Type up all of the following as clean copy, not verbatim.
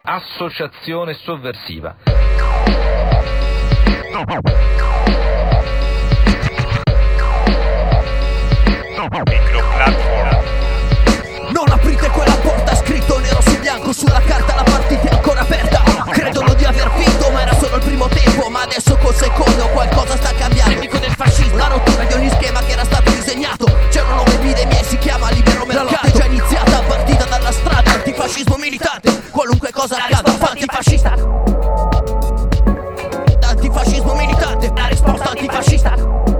Associazione sovversiva. Microplatform. Non aprite quella porta, scritto nero su bianco sulla carta, la partita è ancora aperta. Credono di aver vinto ma era solo il primo tempo, ma adesso col secondo qualcosa sta cambiando. Nemico del fascismo, la rottura di ogni schema che era stato disegnato. C'è una nuova epidemia e si chiama libero mercato. La lotta è già iniziata, partita dalla strada. Antifascismo militante, qualunque cosa accada, fa antifascista. Antifascismo militante, la risposta antifascista.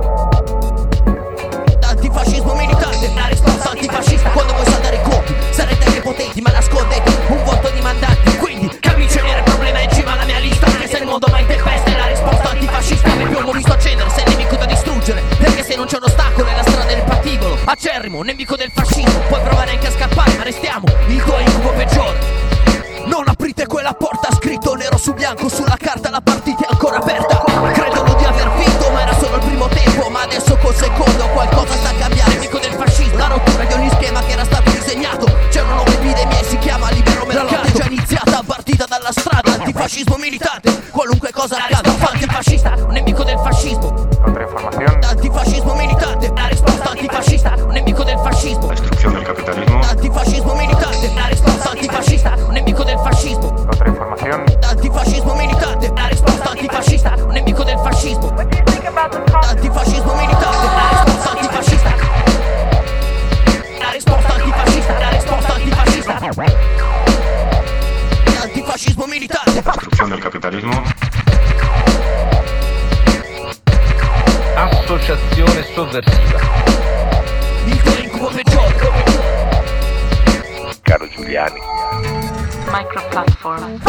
Antifascismo militante, la risposta antifascista. Quando vuoi saldare i conti, sarete anche potenti ma nascondete un vuoto di mandanti. Quindi camicie nere, problema in cima alla mia lista. Anche se il mondo va in tempesta, è la risposta antifascista. Il piombo visto accendere, sei il nemico da distruggere. Perché se non c'è un ostacolo è la strada del patibolo. Acerrimo, nemico del fascismo. Puoi provare anche a scappare ma restiamo il tuo incubo peggiore. Non aprite quella porta, scritto nero su bianco sulla carta, la partita è ancora aperta. Credono di aver vinto ma era solo il primo tempo, ma adesso col secondo qualcosa sta cambiando. Nemico del fascismo, la rottura di ogni schema che era stato disegnato. C'è una nuova epidemia e si chiama libero mercato. La lotta è già iniziata, partita dalla strada. Antifascismo militante, qualunque cosa accada, fa antifascista, nemico del fascismo. Contrainformación. Antifascismo militante, la risposta antifascista, nemico del fascismo. Destrucción del capitalismo. Antifascismo militante, la risposta antifascista, nemico del fascismo. Contrainformación. Antifascismo militante, la risposta antifascista, nemico del fascismo. Antifascismo militante, la risposta antifascista. La risposta antifascista, la risposta antifascista. Antifascismo militante. Destrucción del capitalismo. Associazione sovversiva. Il tuo incubo peggiore. Caro Giuliani. Microplatform.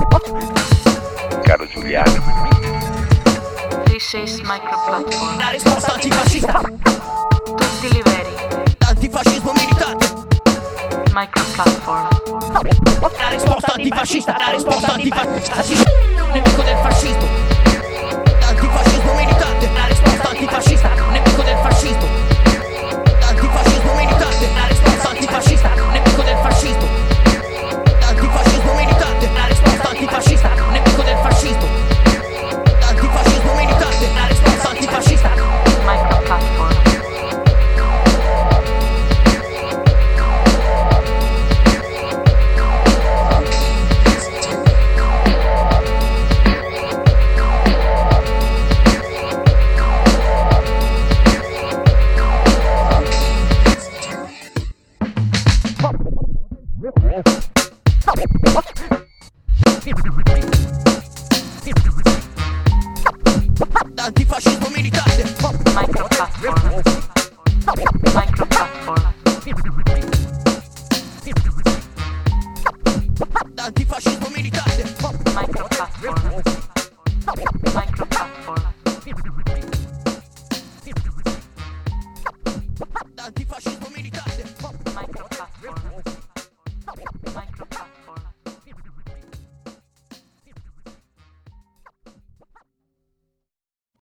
Caro Giuliani. This is Microplatform. La risposta antifascista. Tutti liberi. Antifascismo militante. Microplatform. La risposta antifascista. La risposta antifascista. Nemico del fascismo. Antifascismo militante. La risposta antifascista.